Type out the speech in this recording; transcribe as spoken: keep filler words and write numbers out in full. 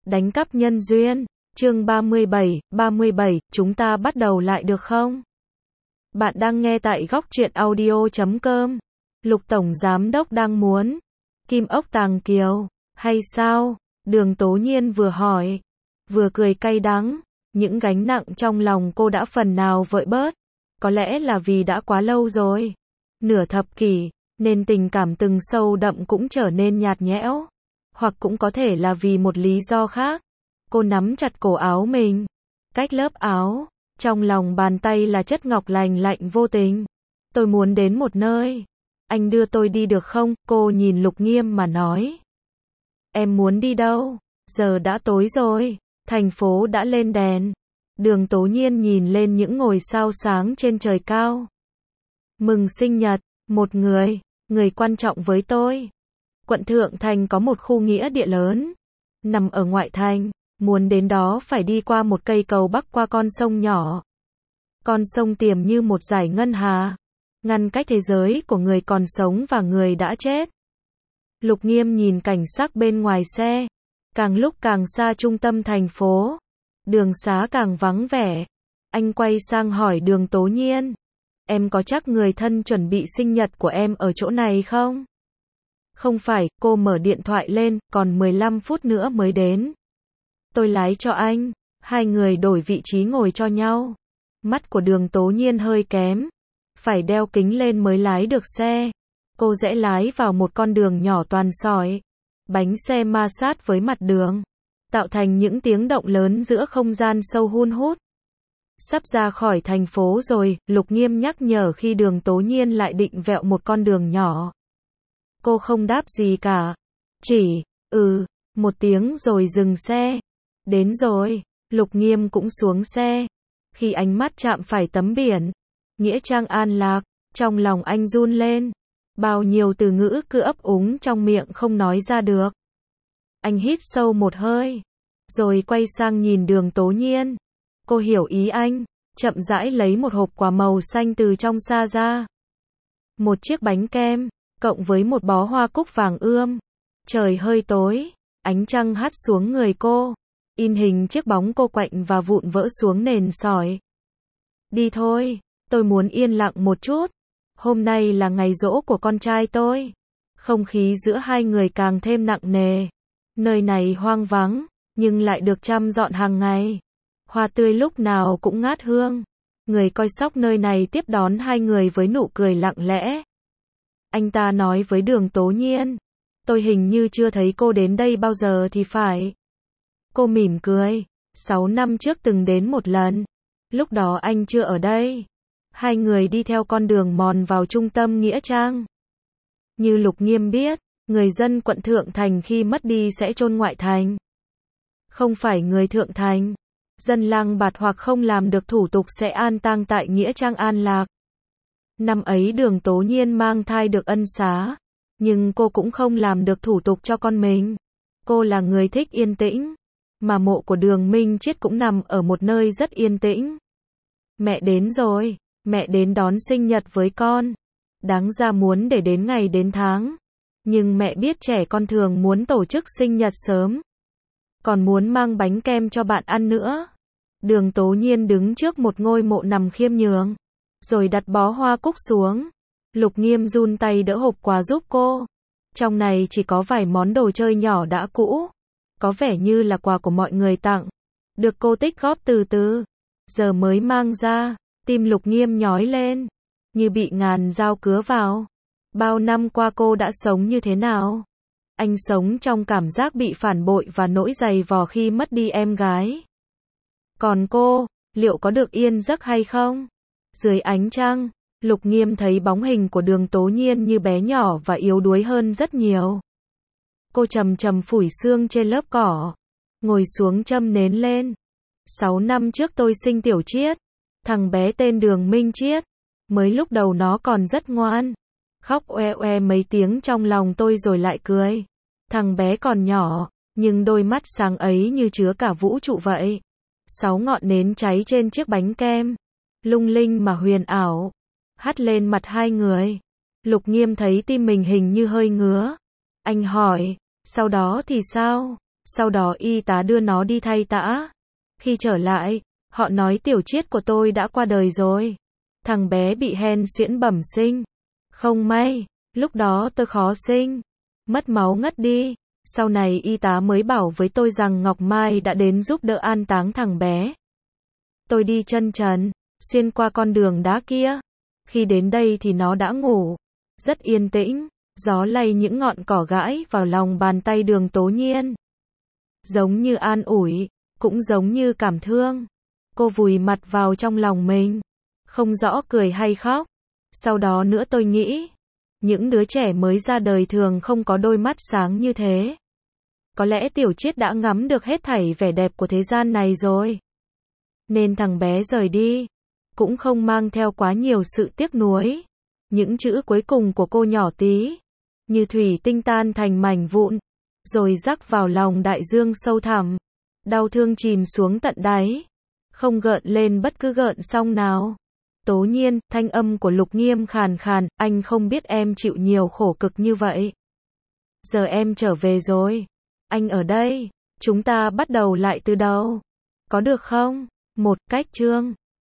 Đánh cắp nhân duyên, chương ba mươi bảy, ba mươi bảy, chúng ta bắt đầu lại được không? Bạn đang nghe tại góc truyện audio chấm com. Lục Tổng Giám Đốc đang muốn Kim ốc Tàng Kiều, hay sao? Đường Tố Nhiên vừa hỏi, vừa cười cay đắng. Những gánh nặng trong lòng cô đã phần nào vơi bớt. Có lẽ là vì đã quá lâu rồi, nửa thập kỷ, nên tình cảm từng sâu đậm cũng trở nên nhạt nhẽo. Hoặc cũng có thể là vì một lý do khác. Cô nắm chặt cổ áo mình, cách lớp áo, trong lòng bàn tay là chất ngọc lành lạnh vô tình. Tôi muốn đến một nơi, anh đưa tôi đi được không? Cô nhìn Lục Nghiêm mà nói. Em muốn đi đâu? Giờ đã tối rồi, thành phố đã lên đèn. Đường Tố Nhiên nhìn lên những ngôi sao sáng trên trời cao. Mừng sinh nhật, một người, người quan trọng với tôi. Quận Thượng Thành có một khu nghĩa địa lớn, nằm ở ngoại thành, muốn đến đó phải đi qua một cây cầu bắc qua con sông nhỏ. Con sông tiềm như một dải ngân hà, ngăn cách thế giới của người còn sống và người đã chết. Lục Nghiêm nhìn cảnh sắc bên ngoài xe, càng lúc càng xa trung tâm thành phố, đường xá càng vắng vẻ. Anh quay sang hỏi Đường Tố Nhiên, em có chắc người thân chuẩn bị sinh nhật của em ở chỗ này không? Không phải, cô mở điện thoại lên, còn mười lăm phút nữa mới đến. Tôi lái cho anh. Hai người đổi vị trí ngồi cho nhau. Mắt của Đường Tố Nhiên hơi kém, phải đeo kính lên mới lái được xe. Cô rẽ lái vào một con đường nhỏ toàn sỏi. Bánh xe ma sát với mặt đường, tạo thành những tiếng động lớn giữa không gian sâu hun hút. Sắp ra khỏi thành phố rồi, Lục Nghiêm nhắc nhở khi Đường Tố Nhiên lại định vẹo một con đường nhỏ. Cô không đáp gì cả, chỉ, ừ, một tiếng rồi dừng xe. Đến rồi, Lục Nghiêm cũng xuống xe. Khi ánh mắt chạm phải tấm biển, Nghĩa Trang An Lạc, trong lòng anh run lên. Bao nhiêu từ ngữ cứ ấp úng trong miệng không nói ra được. Anh hít sâu một hơi, rồi quay sang nhìn Đường Tố Nhiên. Cô hiểu ý anh, chậm rãi lấy một hộp quà màu xanh từ trong xa ra. Một chiếc bánh kem, cộng với một bó hoa cúc vàng ươm. Trời hơi tối, ánh trăng hắt xuống người cô, in hình chiếc bóng cô quạnh và vụn vỡ xuống nền sỏi. Đi thôi, tôi muốn yên lặng một chút. Hôm nay là ngày giỗ của con trai tôi. Không khí giữa hai người càng thêm nặng nề. Nơi này hoang vắng, nhưng lại được chăm dọn hàng ngày. Hoa tươi lúc nào cũng ngát hương. Người coi sóc nơi này tiếp đón hai người với nụ cười lặng lẽ. Anh ta nói với Đường Tố Nhiên, tôi hình như chưa thấy cô đến đây bao giờ thì phải. Cô mỉm cười, sáu năm trước từng đến một lần. Lúc đó anh chưa ở đây. Hai người đi theo con đường mòn vào trung tâm Nghĩa Trang. Như Lục Nghiêm biết, người dân quận Thượng Thành khi mất đi sẽ chôn ngoại thành. Không phải người Thượng Thành, dân lang bạt hoặc không làm được thủ tục sẽ an tang tại Nghĩa Trang An Lạc. Năm ấy Đường Tố Nhiên mang thai được ân xá, nhưng cô cũng không làm được thủ tục cho con mình. Cô là người thích yên tĩnh, mà mộ của Đường Minh Chiết cũng nằm ở một nơi rất yên tĩnh. Mẹ đến rồi, mẹ đến đón sinh nhật với con. Đáng ra muốn để đến ngày đến tháng, nhưng mẹ biết trẻ con thường muốn tổ chức sinh nhật sớm, còn muốn mang bánh kem cho bạn ăn nữa. Đường Tố Nhiên đứng trước một ngôi mộ nằm khiêm nhường, rồi đặt bó hoa cúc xuống. Lục Nghiêm run tay đỡ hộp quà giúp cô. Trong này chỉ có vài món đồ chơi nhỏ đã cũ, có vẻ như là quà của mọi người tặng, được cô tích góp từ từ, giờ mới mang ra. Tim Lục Nghiêm nhói lên, như bị ngàn dao cứa vào. Bao năm qua cô đã sống như thế nào? Anh sống trong cảm giác bị phản bội và nỗi dày vò khi mất đi em gái. Còn cô, liệu có được yên giấc hay không? Dưới ánh trăng, Lục Nghiêm thấy bóng hình của Đường Tố Nhiên như bé nhỏ và yếu đuối hơn rất nhiều. Cô chầm chầm phủi sương trên lớp cỏ, ngồi xuống châm nến lên. Sáu năm trước tôi sinh Tiểu Chiết, thằng bé tên Đường Minh Chiết. Mới lúc đầu nó còn rất ngoan, khóc oe oe mấy tiếng trong lòng tôi rồi lại cười. Thằng bé còn nhỏ, nhưng đôi mắt sáng ấy như chứa cả vũ trụ vậy. Sáu ngọn nến cháy trên chiếc bánh kem, lung linh mà huyền ảo, hắt lên mặt hai người. Lục Nghiêm thấy tim mình hình như hơi ngứa. Anh hỏi, sau đó thì sao? Sau đó y tá đưa nó đi thay tã. Khi trở lại, họ nói tiểu chiết của tôi đã qua đời rồi. Thằng bé bị hen suyễn bẩm sinh. Không may, lúc đó tôi khó sinh. Mất máu ngất đi. Sau này y tá mới bảo với tôi rằng Ngọc Mai đã đến giúp đỡ an táng thằng bé. Tôi đi chân trần, xuyên qua con đường đá kia. Khi đến đây thì nó đã ngủ. Rất yên tĩnh, gió lay những ngọn cỏ gãi vào lòng bàn tay Đường Tố Nhiên. Giống như an ủi, cũng giống như cảm thương. Cô vùi mặt vào trong lòng mình, không rõ cười hay khóc. Sau đó nữa tôi nghĩ, những đứa trẻ mới ra đời thường không có đôi mắt sáng như thế. Có lẽ tiểu chiết đã ngắm được hết thảy vẻ đẹp của thế gian này rồi. Nên thằng bé rời đi, cũng không mang theo quá nhiều sự tiếc nuối. Những chữ cuối cùng của cô nhỏ tí, như thủy tinh tan thành mảnh vụn, rồi rắc vào lòng đại dương sâu thẳm. Đau thương chìm xuống tận đáy, không gợn lên bất cứ gợn sóng nào. Tố Nhiên, thanh âm của Lục Nghiêm khàn khàn, anh không biết em chịu nhiều khổ cực như vậy. Giờ em trở về rồi. Anh ở đây. Chúng ta bắt đầu lại từ đầu. Có được không? Một cách chương.